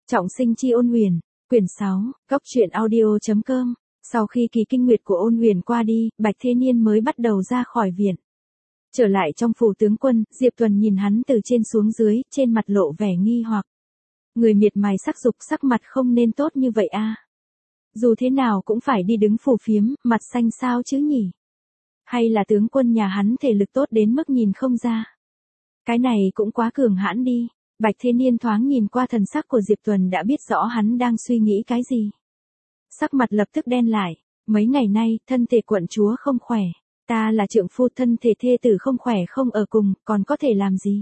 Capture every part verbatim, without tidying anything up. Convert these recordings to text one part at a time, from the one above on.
Trọng sinh chi Ôn Huyền, quyển sáu, góc truyện audio chấm com. Sau khi kỳ kinh nguyệt của Ôn Huyền qua đi, Bạch Thế Niên mới bắt đầu ra khỏi viện. Trở lại trong phủ tướng quân, Diệp Tuần nhìn hắn từ trên xuống dưới, trên mặt lộ vẻ nghi hoặc. Người miệt mài sắc dục, sắc mặt không nên tốt như vậy a. Dù thế nào cũng phải đi đứng phù phiếm, mặt xanh sao chứ nhỉ? Hay là tướng quân nhà hắn thể lực tốt đến mức nhìn không ra? Cái này cũng quá cường hãn đi. Bạch Thế Niên thoáng nhìn qua thần sắc của Diệp Tuần đã biết rõ hắn đang suy nghĩ cái gì. Sắc mặt lập tức đen lại, mấy ngày nay, thân thể quận chúa không khỏe. Ta là trượng phu, thân thể thê tử không khỏe không ở cùng, còn có thể làm gì?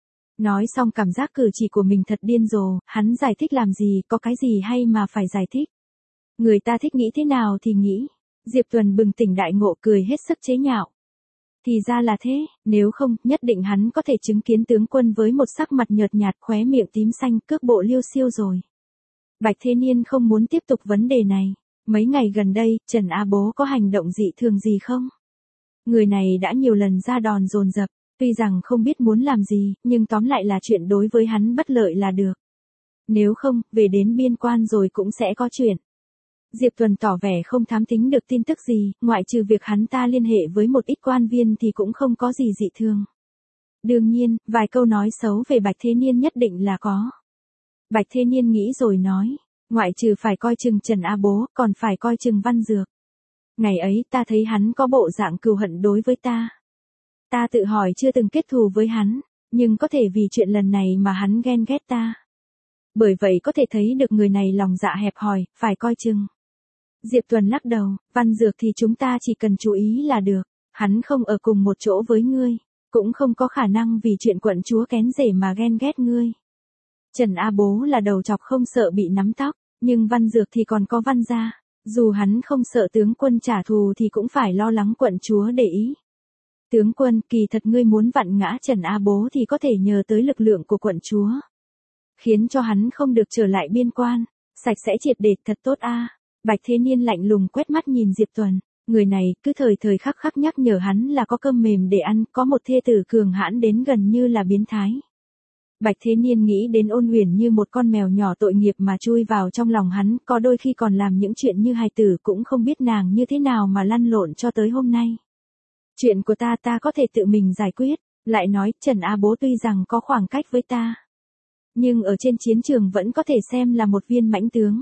Nói xong cảm giác cử chỉ của mình thật điên rồ, hắn giải thích làm gì, có cái gì hay mà phải giải thích? Người ta thích nghĩ thế nào thì nghĩ. Diệp Tuần bừng tỉnh đại ngộ, cười hết sức chế nhạo. Thì ra là thế, nếu không, nhất định hắn có thể chứng kiến tướng quân với một sắc mặt nhợt nhạt, khóe miệng tím xanh, cước bộ liêu xiêu rồi. Bạch Thế Niên không muốn tiếp tục vấn đề này. Mấy ngày gần đây, Trần A Bố có hành động dị thường gì không? Người này đã nhiều lần ra đòn dồn dập, tuy rằng không biết muốn làm gì, nhưng tóm lại là chuyện đối với hắn bất lợi là được. Nếu không, về đến biên quan rồi cũng sẽ có chuyện. Diệp Tuần tỏ vẻ không thám thính được tin tức gì, ngoại trừ việc hắn ta liên hệ với một ít quan viên thì cũng không có gì dị thường. Đương nhiên, vài câu nói xấu về Bạch Thế Niên nhất định là có. Bạch Thế Niên nghĩ rồi nói, ngoại trừ phải coi chừng Trần A Bố, còn phải coi chừng Văn Dược. Ngày ấy ta thấy hắn có bộ dạng cừu hận đối với ta. Ta tự hỏi chưa từng kết thù với hắn, nhưng có thể vì chuyện lần này mà hắn ghen ghét ta. Bởi vậy có thể thấy được người này lòng dạ hẹp hòi, phải coi chừng. Diệp Tuần lắc đầu, Văn Dược thì chúng ta chỉ cần chú ý là được, hắn không ở cùng một chỗ với ngươi, cũng không có khả năng vì chuyện quận chúa kén rể mà ghen ghét ngươi. Trần A Bố là đầu chọc không sợ bị nắm tóc, nhưng Văn Dược thì còn có Văn gia, dù hắn không sợ tướng quân trả thù thì cũng phải lo lắng quận chúa để ý. Tướng quân, kỳ thật ngươi muốn vặn ngã Trần A Bố thì có thể nhờ tới lực lượng của quận chúa, khiến cho hắn không được trở lại biên quan, sạch sẽ triệt để thật tốt a. Bạch Thế Niên lạnh lùng quét mắt nhìn Diệp Tuần, người này cứ thời thời khắc khắc nhắc nhở hắn là có cơm mềm để ăn, có một thê tử cường hãn đến gần như là biến thái. Bạch Thế Niên nghĩ đến Ôn Huyền như một con mèo nhỏ tội nghiệp mà chui vào trong lòng hắn, có đôi khi còn làm những chuyện như hài tử, cũng không biết nàng như thế nào mà lăn lộn cho tới hôm nay. Chuyện của ta ta có thể tự mình giải quyết, lại nói Trần A Bố tuy rằng có khoảng cách với ta, nhưng ở trên chiến trường vẫn có thể xem là một viên mãnh tướng.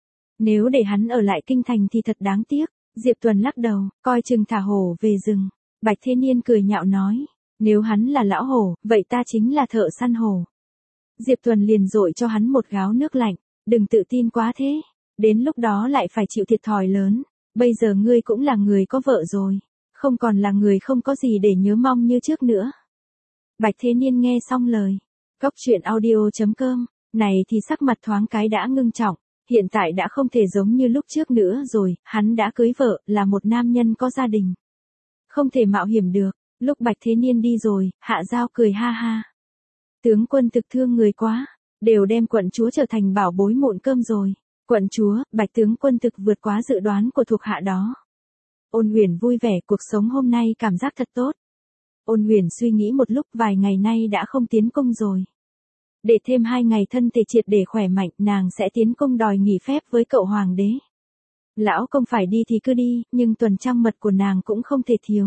Nếu để hắn ở lại kinh thành thì thật đáng tiếc. Diệp Tuần lắc đầu, coi chừng thả hổ về rừng. Bạch Thế Niên cười nhạo nói, nếu hắn là lão hổ, vậy ta chính là thợ săn hổ. Diệp Tuần liền dội cho hắn một gáo nước lạnh, đừng tự tin quá thế, đến lúc đó lại phải chịu thiệt thòi lớn. Bây giờ ngươi cũng là người có vợ rồi, không còn là người không có gì để nhớ mong như trước nữa. Bạch Thế Niên nghe xong lời góc truyện audio chấm com này thì sắc mặt thoáng cái đã ngưng trọng. Hiện tại đã không thể giống như lúc trước nữa rồi, hắn đã cưới vợ, là một nam nhân có gia đình. Không thể mạo hiểm được. Lúc Bạch Thế Niên đi rồi, Hạ Giao cười ha ha. Tướng quân thực thương người quá, đều đem quận chúa trở thành bảo bối mụn cơm rồi. Quận chúa, Bạch tướng quân thực vượt quá dự đoán của thuộc hạ đó. Ôn Huyền vui vẻ, cuộc sống hôm nay cảm giác thật tốt. Ôn Huyền suy nghĩ một lúc, vài ngày nay đã không tiến cung rồi. Để thêm hai ngày thân thể triệt để khỏe mạnh, nàng sẽ tiến cung đòi nghỉ phép với cậu hoàng đế. Lão công phải đi thì cứ đi, nhưng tuần trăng mật của nàng cũng không thể thiếu.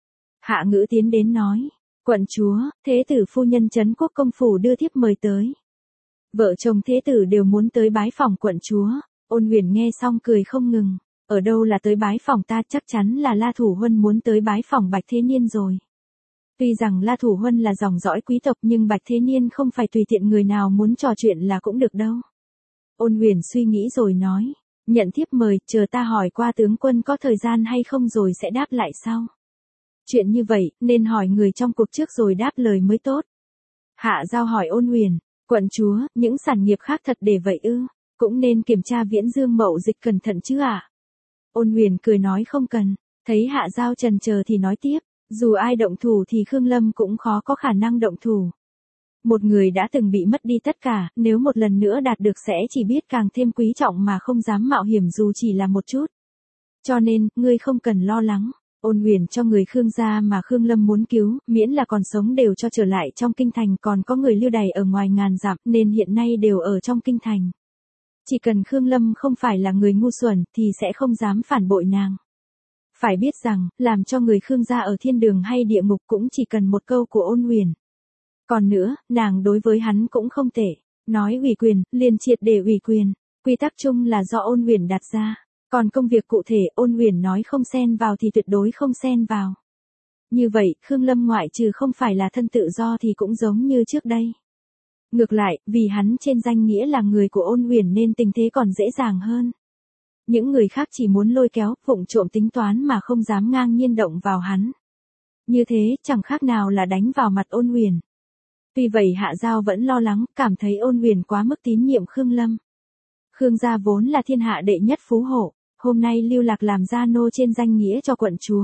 Hạ Ngữ tiến đến nói, quận chúa, thế tử phu nhân Trấn Quốc công phủ đưa thiếp mời tới. Vợ chồng thế tử đều muốn tới bái phòng quận chúa. Ôn Huyền nghe xong cười không ngừng, ở đâu là tới bái phòng ta, chắc chắn là La Thủ Huân muốn tới bái phòng Bạch Thế Niên rồi. Tuy rằng La Thủ Huân là dòng dõi quý tộc nhưng Bạch Thế Niên không phải tùy tiện người nào muốn trò chuyện là cũng được đâu. Ôn Huyền suy nghĩ rồi nói, nhận thiếp mời, chờ ta hỏi qua tướng quân có thời gian hay không rồi sẽ đáp lại sau. Chuyện như vậy, nên hỏi người trong cuộc trước rồi đáp lời mới tốt. Hạ Giao hỏi Ôn Huyền, quận chúa, những sản nghiệp khác thật để vậy ư, cũng nên kiểm tra Viễn Dương mậu dịch cẩn thận chứ ạ. À? Ôn Huyền cười nói không cần, thấy Hạ Giao chần chờ thì nói tiếp. Dù ai động thủ thì Khương Lâm cũng khó có khả năng động thủ. Một người đã từng bị mất đi tất cả, nếu một lần nữa đạt được sẽ chỉ biết càng thêm quý trọng mà không dám mạo hiểm dù chỉ là một chút. Cho nên, ngươi không cần lo lắng. Ôn Huyền cho người Khương gia mà Khương Lâm muốn cứu, miễn là còn sống đều cho trở lại trong kinh thành, còn có người lưu đày ở ngoài ngàn dặm nên hiện nay đều ở trong kinh thành. Chỉ cần Khương Lâm không phải là người ngu xuẩn thì sẽ không dám phản bội nàng. Phải biết rằng, làm cho người Khương gia ở thiên đường hay địa ngục cũng chỉ cần một câu của Ôn Huyền. Còn nữa, nàng đối với hắn cũng không tệ. Nói ủy quyền, liền triệt để ủy quyền. Quy tắc chung là do Ôn Huyền đặt ra. Còn công việc cụ thể Ôn Huyền nói không xen vào thì tuyệt đối không xen vào. Như vậy, Khương Lâm ngoại trừ không phải là thân tự do thì cũng giống như trước đây. Ngược lại, vì hắn trên danh nghĩa là người của Ôn Huyền nên tình thế còn dễ dàng hơn. Những người khác chỉ muốn lôi kéo, vụng trộm tính toán mà không dám ngang nhiên động vào hắn. Như thế, chẳng khác nào là đánh vào mặt Ôn Huyền. Tuy vậy Hạ Giao vẫn lo lắng, cảm thấy Ôn Huyền quá mức tín nhiệm Khương Lâm. Khương gia vốn là thiên hạ đệ nhất phú hộ, hôm nay lưu lạc làm gia nô trên danh nghĩa cho quận chúa.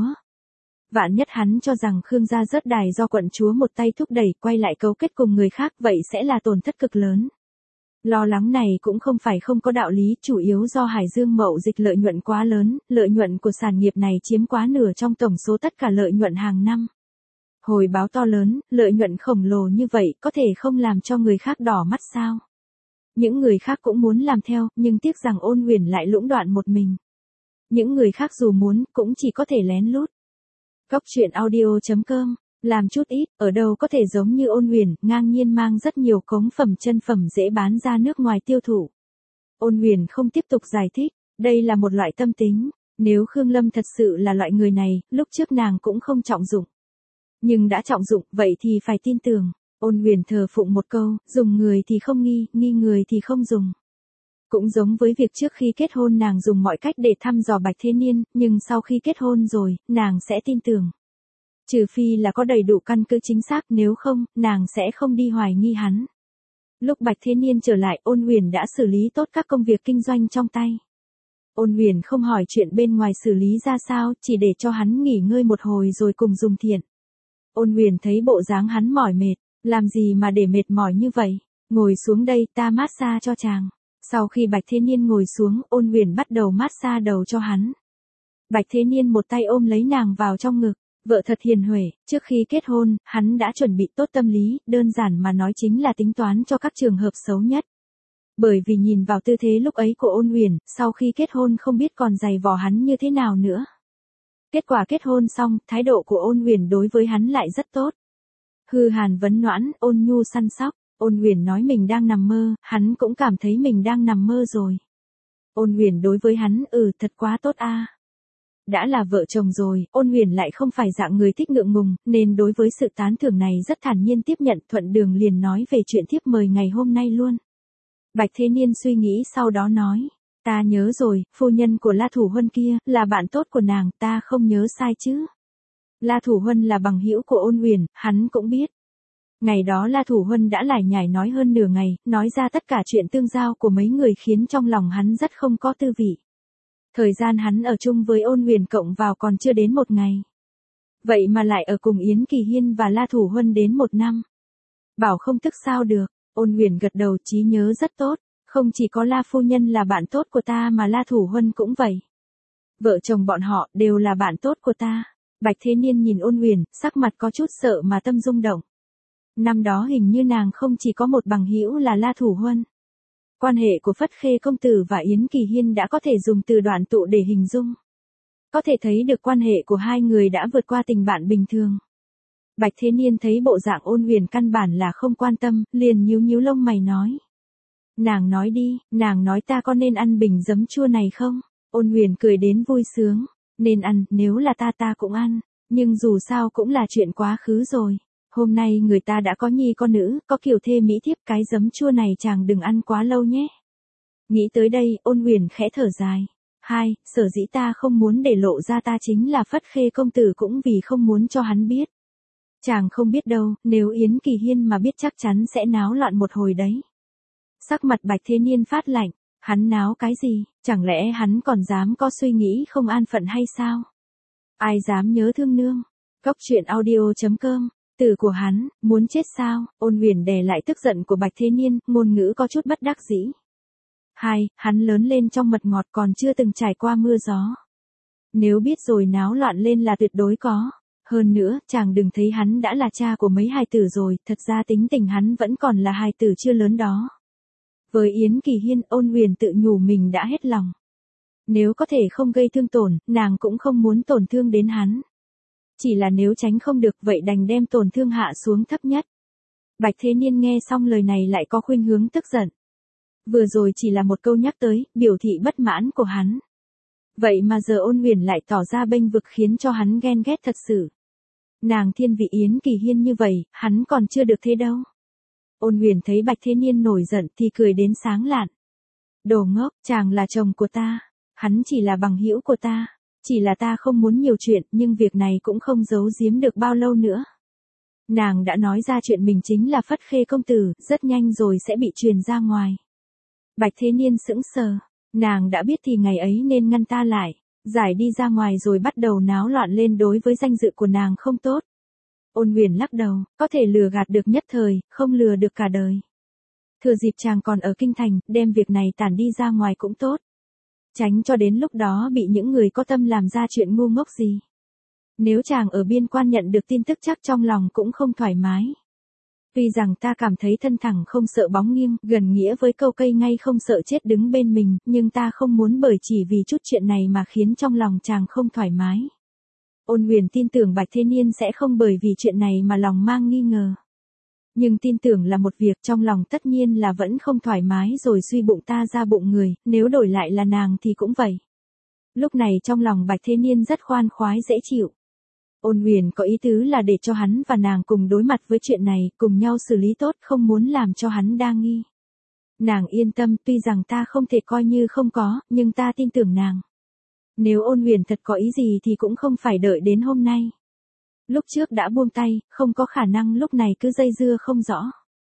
Vạn nhất hắn cho rằng Khương gia rớt đài do quận chúa một tay thúc đẩy quay lại cấu kết cùng người khác vậy sẽ là tổn thất cực lớn. Lo lắng này cũng không phải không có đạo lý, chủ yếu do Hải Dương Mậu Dịch lợi nhuận quá lớn, lợi nhuận của sản nghiệp này chiếm quá nửa trong tổng số tất cả lợi nhuận hàng năm. Hồi báo to lớn, lợi nhuận khổng lồ như vậy có thể không làm cho người khác đỏ mắt sao? Những người khác cũng muốn làm theo, nhưng tiếc rằng Ôn Huyền lại lũng đoạn một mình. Những người khác dù muốn, cũng chỉ có thể lén lút. Góc truyện audio chấm com, làm chút ít, ở đâu có thể giống như Ôn Huyền, ngang nhiên mang rất nhiều cống phẩm chân phẩm dễ bán ra nước ngoài tiêu thụ. Ôn Huyền không tiếp tục giải thích, đây là một loại tâm tính, nếu Khương Lâm thật sự là loại người này, lúc trước nàng cũng không trọng dụng. Nhưng đã trọng dụng, vậy thì phải tin tưởng. Ôn Huyền thờ phụng một câu, dùng người thì không nghi, nghi người thì không dùng. Cũng giống với việc trước khi kết hôn nàng dùng mọi cách để thăm dò Bạch Thế Niên, nhưng sau khi kết hôn rồi, nàng sẽ tin tưởng. Trừ phi là có đầy đủ căn cứ chính xác, nếu không, nàng sẽ không đi hoài nghi hắn. Lúc Bạch Thế Niên trở lại, Ôn Huyền đã xử lý tốt các công việc kinh doanh trong tay. Ôn Huyền không hỏi chuyện bên ngoài xử lý ra sao, chỉ để cho hắn nghỉ ngơi một hồi rồi cùng dùng thiện. Ôn Huyền thấy bộ dáng hắn mỏi mệt, làm gì mà để mệt mỏi như vậy, ngồi xuống đây ta massage cho chàng. Sau khi Bạch Thế Niên ngồi xuống, Ôn Huyền bắt đầu massage đầu cho hắn. Bạch Thế Niên một tay ôm lấy nàng vào trong ngực, vợ thật hiền huệ, trước khi kết hôn, hắn đã chuẩn bị tốt tâm lý, đơn giản mà nói chính là tính toán cho các trường hợp xấu nhất. Bởi vì nhìn vào tư thế lúc ấy của Ôn Huyền, sau khi kết hôn không biết còn giày vò hắn như thế nào nữa. Kết quả kết hôn xong, thái độ của Ôn Huyền đối với hắn lại rất tốt. Hư hàn vấn noãn, ôn nhu săn sóc. Ôn Huyền nói mình đang nằm mơ, hắn cũng cảm thấy mình đang nằm mơ rồi. Ôn Huyền đối với hắn, ừ thật quá tốt a. Đã là vợ chồng rồi, Ôn Huyền lại không phải dạng người thích ngượng ngùng, nên đối với sự tán thưởng này rất thản nhiên tiếp nhận, thuận đường liền nói về chuyện thiếp mời ngày hôm nay luôn. Bạch Thế Niên suy nghĩ sau đó nói, ta nhớ rồi, phu nhân của La Thủ Huân kia, là bạn tốt của nàng, ta không nhớ sai chứ. La Thủ Huân là bằng hữu của Ôn Huyền, hắn cũng biết. Ngày đó La Thủ Huân đã lải nhải nói hơn nửa ngày, nói ra tất cả chuyện tương giao của mấy người khiến trong lòng hắn rất không có tư vị. Thời gian hắn ở chung với Ôn Huyền cộng vào còn chưa đến một ngày. Vậy mà lại ở cùng Yến Kỳ Hiên và La Thủ Huân đến một năm. Bảo không tức sao được, Ôn Huyền gật đầu, trí nhớ rất tốt, không chỉ có La phu nhân là bạn tốt của ta mà La Thủ Huân cũng vậy. Vợ chồng bọn họ đều là bạn tốt của ta. Bạch Thế Niên nhìn Ôn Huyền, sắc mặt có chút sợ mà tâm rung động. Năm đó hình như nàng không chỉ có một bằng hữu là La Thủ Huân. Quan hệ của Phất Khê công tử và Yến Kỳ Hiên đã có thể dùng từ đoạn tụ để hình dung. Có thể thấy được quan hệ của hai người đã vượt qua tình bạn bình thường. Bạch Thế Niên thấy bộ dạng Ôn Huyền căn bản là không quan tâm, liền nhíu nhíu lông mày nói. Nàng nói đi, nàng nói ta có nên ăn bình giấm chua này không? Ôn Huyền cười đến vui sướng. Nên ăn, nếu là ta ta cũng ăn, nhưng dù sao cũng là chuyện quá khứ rồi. Hôm nay người ta đã có nhi có nữ, có kiều thê mỹ thiếp, cái giấm chua này chàng đừng ăn quá lâu nhé. Nghĩ tới đây, Ôn Huyền khẽ thở dài. Hai, sở dĩ ta không muốn để lộ ra ta chính là Phất Khê công tử cũng vì không muốn cho hắn biết. Chàng không biết đâu, nếu Yến Kỳ Hiên mà biết chắc chắn sẽ náo loạn một hồi đấy. Sắc mặt Bạch Thế Niên phát lạnh, hắn náo cái gì, chẳng lẽ hắn còn dám có suy nghĩ không an phận hay sao? Ai dám nhớ thương nương? Góc truyện audio chấm com. Từ của hắn, muốn chết sao? Ôn Huyền đè lại tức giận của Bạch Thế Niên, ngôn ngữ có chút bất đắc dĩ. Hai, hắn lớn lên trong mật ngọt còn chưa từng trải qua mưa gió. Nếu biết rồi náo loạn lên là tuyệt đối có. Hơn nữa, chàng đừng thấy hắn đã là cha của mấy hài tử rồi, thật ra tính tình hắn vẫn còn là hài tử chưa lớn đó. Với Yến Kỳ Hiên, Ôn Huyền tự nhủ mình đã hết lòng. Nếu có thể không gây thương tổn, nàng cũng không muốn tổn thương đến hắn. Chỉ là nếu tránh không được vậy đành đem tổn thương hạ xuống thấp nhất. Bạch Thế Niên nghe xong lời này lại có khuynh hướng tức giận. Vừa rồi chỉ là một câu nhắc tới, biểu thị bất mãn của hắn. Vậy mà giờ Ôn Huyền lại tỏ ra bênh vực khiến cho hắn ghen ghét thật sự. Nàng thiên vị Yến Kỳ Hiên như vậy, hắn còn chưa được thế đâu. Ôn Huyền thấy Bạch Thế Niên nổi giận thì cười đến sáng lạn. Đồ ngốc, chàng là chồng của ta. Hắn chỉ là bằng hữu của ta. Chỉ là ta không muốn nhiều chuyện, nhưng việc này cũng không giấu giếm được bao lâu nữa. Nàng đã nói ra chuyện mình chính là Phất Khê công tử, rất nhanh rồi sẽ bị truyền ra ngoài. Bạch Thế Niên sững sờ, nàng đã biết thì ngày ấy nên ngăn ta lại, giải đi ra ngoài rồi bắt đầu náo loạn lên đối với danh dự của nàng không tốt. Ôn Huyền lắc đầu, có thể lừa gạt được nhất thời, không lừa được cả đời. Thừa dịp chàng còn ở kinh thành, đem việc này tản đi ra ngoài cũng tốt. Tránh cho đến lúc đó bị những người có tâm làm ra chuyện ngu ngốc gì. Nếu chàng ở biên quan nhận được tin tức chắc trong lòng cũng không thoải mái. Tuy rằng ta cảm thấy thân thẳng không sợ bóng nghiêng, gần nghĩa với câu cây ngay không sợ chết đứng bên mình, nhưng ta không muốn bởi chỉ vì chút chuyện này mà khiến trong lòng chàng không thoải mái. Ôn Huyền tin tưởng Bạch Thế Niên sẽ không bởi vì chuyện này mà lòng mang nghi ngờ. Nhưng tin tưởng là một việc, trong lòng tất nhiên là vẫn không thoải mái rồi suy bụng ta ra bụng người, nếu đổi lại là nàng thì cũng vậy. Lúc này trong lòng Bạch Thế Niên rất khoan khoái dễ chịu. Ôn Huyền có ý tứ là để cho hắn và nàng cùng đối mặt với chuyện này, cùng nhau xử lý tốt, không muốn làm cho hắn đa nghi. Nàng yên tâm, tuy rằng ta không thể coi như không có, nhưng ta tin tưởng nàng. Nếu Ôn Huyền thật có ý gì thì cũng không phải đợi đến hôm nay. Lúc trước đã buông tay, không có khả năng lúc này cứ dây dưa không rõ.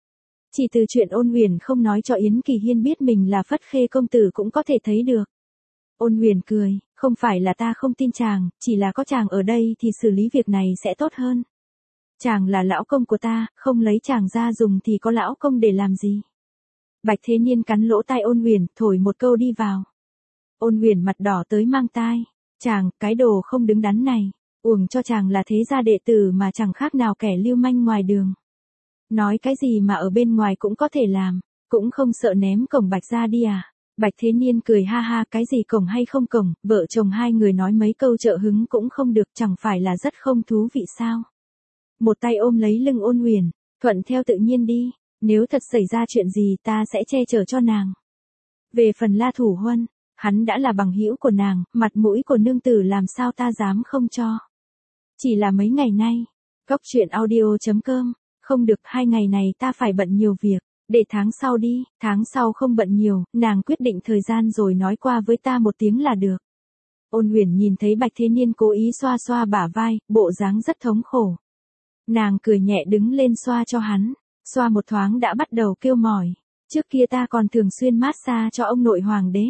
Chỉ từ chuyện Ôn Huyền không nói cho Yến Kỳ Hiên biết mình là Phất Khê công tử cũng có thể thấy được. Ôn Huyền cười, không phải là ta không tin chàng, chỉ là có chàng ở đây thì xử lý việc này sẽ tốt hơn. Chàng là lão công của ta, không lấy chàng ra dùng thì có lão công để làm gì. Bạch Thế Niên cắn lỗ tai Ôn Huyền, thổi một câu đi vào. Ôn Huyền mặt đỏ tới mang tai, chàng, cái đồ không đứng đắn này, uổng cho chàng là thế gia đệ tử mà chẳng khác nào kẻ lưu manh ngoài đường. Nói cái gì mà ở bên ngoài cũng có thể làm, cũng không sợ ném cổng Bạch ra đi à. Bạch Thế Niên cười ha ha, cái gì cổng hay không cổng, vợ chồng hai người nói mấy câu trợ hứng cũng không được, chẳng phải là rất không thú vị sao. Một tay ôm lấy lưng Ôn Huyền, thuận theo tự nhiên đi, nếu thật xảy ra chuyện gì ta sẽ che chở cho nàng. Về phần La Thủ Huân, hắn đã là bằng hữu của nàng, mặt mũi của nương tử làm sao ta dám không cho. Chỉ là mấy ngày nay, Góc Chuyện Audio chấm com, không được, hai ngày này ta phải bận nhiều việc. Để tháng sau đi, tháng sau không bận nhiều, nàng quyết định thời gian rồi nói qua với ta một tiếng là được. Ôn Huyền nhìn thấy Bạch Thế Niên cố ý xoa xoa bả vai, bộ dáng rất thống khổ. Nàng cười nhẹ đứng lên xoa cho hắn, xoa một thoáng đã bắt đầu kêu mỏi. Trước kia ta còn thường xuyên massage cho ông nội hoàng đế.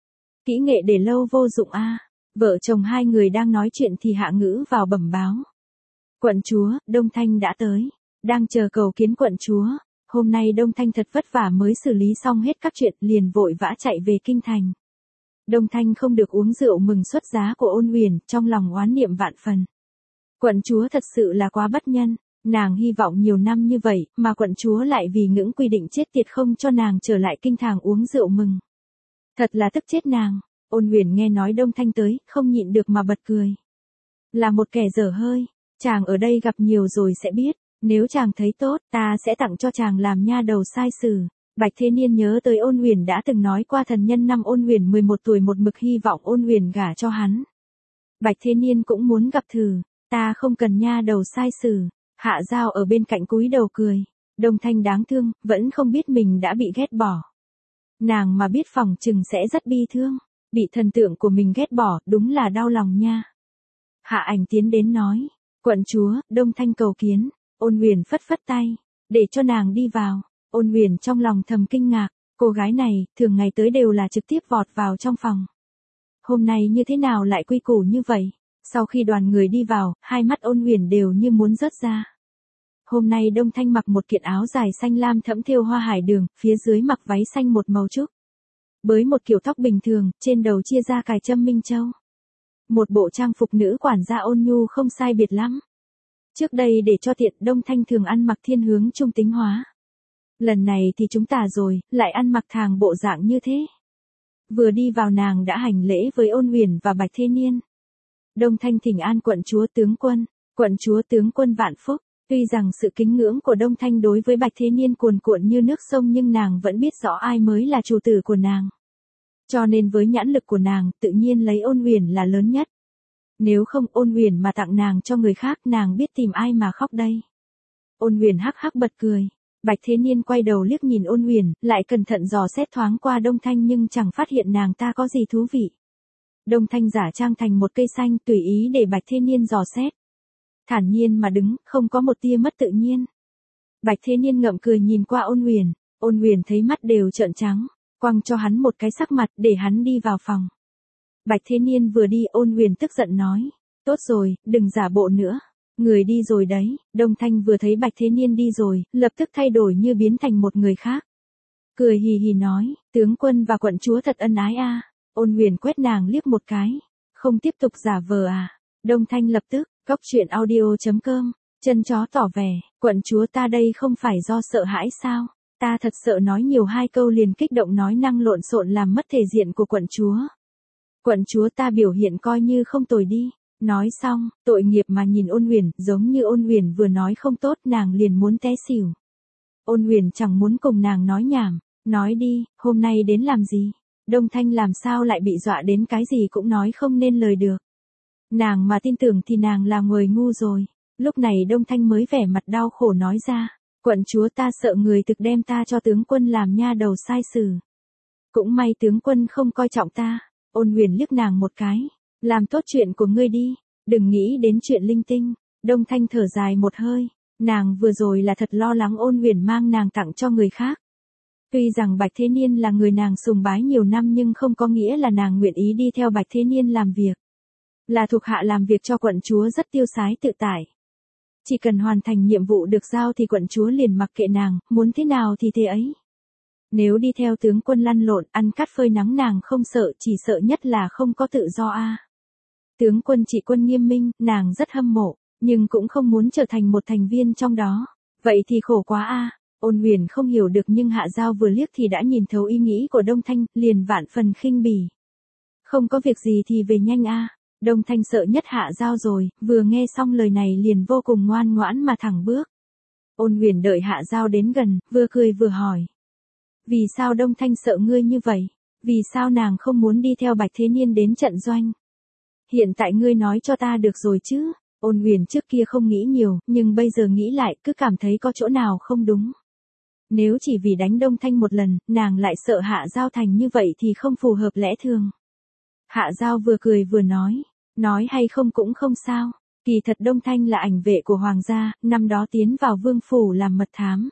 Kỹ nghệ để lâu vô dụng a. À. Vợ chồng hai người đang nói chuyện thì Hạ Ngữ vào bẩm báo. Quận chúa, Đông Thanh đã tới, đang chờ cầu kiến quận chúa. Hôm nay Đông Thanh thật vất vả mới xử lý xong hết các chuyện, liền vội vã chạy về kinh thành. Đông Thanh không được uống rượu mừng xuất giá của Ôn Huyền, trong lòng oán niệm vạn phần. Quận chúa thật sự là quá bất nhân, nàng hy vọng nhiều năm như vậy, mà quận chúa lại vì những quy định chết tiệt không cho nàng trở lại kinh thành uống rượu mừng. Thật là tức chết nàng. Ôn Huyền nghe nói Đông Thanh tới, không nhịn được mà bật cười. Là một kẻ dở hơi, chàng ở đây gặp nhiều rồi sẽ biết. Nếu chàng thấy tốt, ta sẽ tặng cho chàng làm nha đầu sai sử. Bạch Thế Niên nhớ tới Ôn Huyền đã từng nói qua thần nhân năm Ôn Huyền mười một tuổi một mực hy vọng Ôn Huyền gả cho hắn. Bạch Thế Niên cũng muốn gặp thử, ta không cần nha đầu sai sử. Hạ Giao ở bên cạnh cúi đầu cười. Đông Thanh đáng thương, vẫn không biết mình đã bị ghét bỏ. Nàng mà biết phòng chừng sẽ rất bi thương, bị thần tượng của mình ghét bỏ, đúng là đau lòng nha. Hạ Ảnh tiến đến nói, quận chúa, Đông Thanh cầu kiến. Ôn Huyền phất phất tay, để cho nàng đi vào. Ôn Huyền trong lòng thầm kinh ngạc, cô gái này, thường ngày tới đều là trực tiếp vọt vào trong phòng. Hôm nay như thế nào lại quy củ như vậy? Sau khi đoàn người đi vào, hai mắt Ôn Huyền đều như muốn rớt ra. Hôm nay Đông Thanh mặc một kiện áo dài xanh lam thẫm thêu hoa hải đường, phía dưới mặc váy xanh một màu trúc. Bới một kiểu tóc bình thường, trên đầu chia ra cài châm minh châu. Một bộ trang phục nữ quản gia ôn nhu không sai biệt lắm. Trước đây để cho tiện, Đông Thanh thường ăn mặc thiên hướng trung tính hóa. Lần này thì chúng ta rồi, lại ăn mặc thàng bộ dạng như thế. Vừa đi vào nàng đã hành lễ với Ôn Huyền và Bạch Thế Niên. Đông Thanh thỉnh an quận chúa tướng quân, quận chúa tướng quân vạn phúc. Tuy rằng sự kính ngưỡng của Đông Thanh đối với Bạch Thế Niên cuồn cuộn như nước sông nhưng nàng vẫn biết rõ ai mới là chủ tử của nàng. Cho nên với nhãn lực của nàng, tự nhiên lấy Ôn Huyền là lớn nhất. Nếu không Ôn Huyền mà tặng nàng cho người khác nàng biết tìm ai mà khóc đây. Ôn Huyền hắc hắc bật cười. Bạch Thế Niên quay đầu liếc nhìn Ôn Huyền, lại cẩn thận dò xét thoáng qua Đông Thanh nhưng chẳng phát hiện nàng ta có gì thú vị. Đông Thanh giả trang thành một cây xanh tùy ý để Bạch Thế Niên dò xét. Thản nhiên mà đứng, không có một tia mất tự nhiên. Bạch Thế Niên ngậm cười nhìn qua Ôn Huyền, Ôn Huyền thấy mắt đều trợn trắng, quăng cho hắn một cái sắc mặt để hắn đi vào phòng. Bạch Thế Niên vừa đi Ôn Huyền tức giận nói, tốt rồi, đừng giả bộ nữa. Người đi rồi đấy. Đông Thanh vừa thấy Bạch Thế Niên đi rồi, lập tức thay đổi như biến thành một người khác. Cười hì hì nói, tướng quân và quận chúa thật ân ái a. Ôn Huyền quét nàng liếc một cái, không tiếp tục giả vờ à. Đông Thanh lập tức, cóc truyện audio chấm com, chân chó tỏ vẻ, quận chúa ta đây không phải do sợ hãi sao, ta thật sợ nói nhiều hai câu liền kích động nói năng lộn xộn làm mất thể diện của quận chúa. Quận chúa ta biểu hiện coi như không tồi đi. Nói xong, tội nghiệp mà nhìn Ôn Huyền, giống như Ôn Huyền vừa nói không tốt nàng liền muốn té xỉu. Ôn Huyền chẳng muốn cùng nàng nói nhảm, nói đi, hôm nay đến làm gì? Đông Thanh làm sao lại bị dọa đến cái gì cũng nói không nên lời được. Nàng mà tin tưởng thì nàng là người ngu rồi. Lúc này Đông Thanh mới vẻ mặt đau khổ nói ra, quận chúa ta sợ người thực đem ta cho tướng quân làm nha đầu sai xử. Cũng may tướng quân không coi trọng ta. Ôn Huyền liếc nàng một cái. Làm tốt chuyện của ngươi đi, đừng nghĩ đến chuyện linh tinh. Đông Thanh thở dài một hơi, nàng vừa rồi là thật lo lắng Ôn Huyền mang nàng tặng cho người khác. Tuy rằng Bạch Thế Niên là người nàng sùng bái nhiều năm nhưng không có nghĩa là nàng nguyện ý đi theo Bạch Thế Niên làm việc. Là thuộc hạ làm việc cho quận chúa rất tiêu sái tự tại. Chỉ cần hoàn thành nhiệm vụ được giao thì quận chúa liền mặc kệ nàng, muốn thế nào thì thế ấy. Nếu đi theo tướng quân lăn lộn, ăn cắt phơi nắng nàng không sợ, chỉ sợ nhất là không có tự do a. Tướng quân trị quân nghiêm minh, nàng rất hâm mộ, nhưng cũng không muốn trở thành một thành viên trong đó. Vậy thì khổ quá a. Ôn Huyền không hiểu được nhưng Hạ Giao vừa liếc thì đã nhìn thấu ý nghĩ của Đông Thanh, liền vạn phần khinh bỉ. Không có việc gì thì về nhanh a. Đông Thanh sợ nhất Hạ Giao rồi, vừa nghe xong lời này liền vô cùng ngoan ngoãn mà thẳng bước. Ôn Huyền đợi Hạ Giao đến gần, vừa cười vừa hỏi. Vì sao Đông Thanh sợ ngươi như vậy? Vì sao nàng không muốn đi theo Bạch Thế Niên đến trận doanh? Hiện tại ngươi nói cho ta được rồi chứ? Ôn Huyền trước kia không nghĩ nhiều, nhưng bây giờ nghĩ lại cứ cảm thấy có chỗ nào không đúng. Nếu chỉ vì đánh Đông Thanh một lần, nàng lại sợ Hạ Giao thành như vậy thì không phù hợp lẽ thường. Hạ Giao vừa cười vừa nói, nói hay không cũng không sao. Kỳ thật Đông Thanh là ảnh vệ của hoàng gia, năm đó tiến vào vương phủ làm mật thám.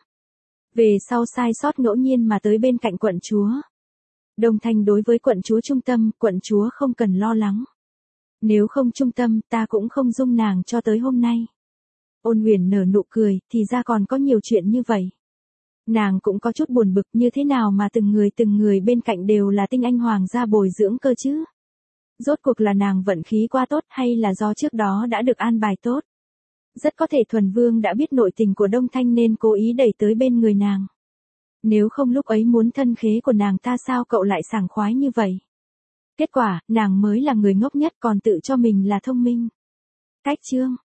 Về sau sai sót ngẫu nhiên mà tới bên cạnh quận chúa. Đông Thanh đối với quận chúa trung tâm, quận chúa không cần lo lắng. Nếu không trung tâm, ta cũng không dung nàng cho tới hôm nay. Ôn Huyền nở nụ cười, thì ra còn có nhiều chuyện như vậy. Nàng cũng có chút buồn bực, như thế nào mà từng người từng người bên cạnh đều là tinh anh hoàng gia bồi dưỡng cơ chứ? Rốt cuộc là nàng vận khí quá tốt hay là do trước đó đã được an bài tốt? Rất có thể Thuần Vương đã biết nội tình của Đông Thanh nên cố ý đẩy tới bên người nàng. Nếu không lúc ấy muốn thân khế của nàng ta sao cậu lại sảng khoái như vậy? Kết quả, nàng mới là người ngốc nhất còn tự cho mình là thông minh. Cách chương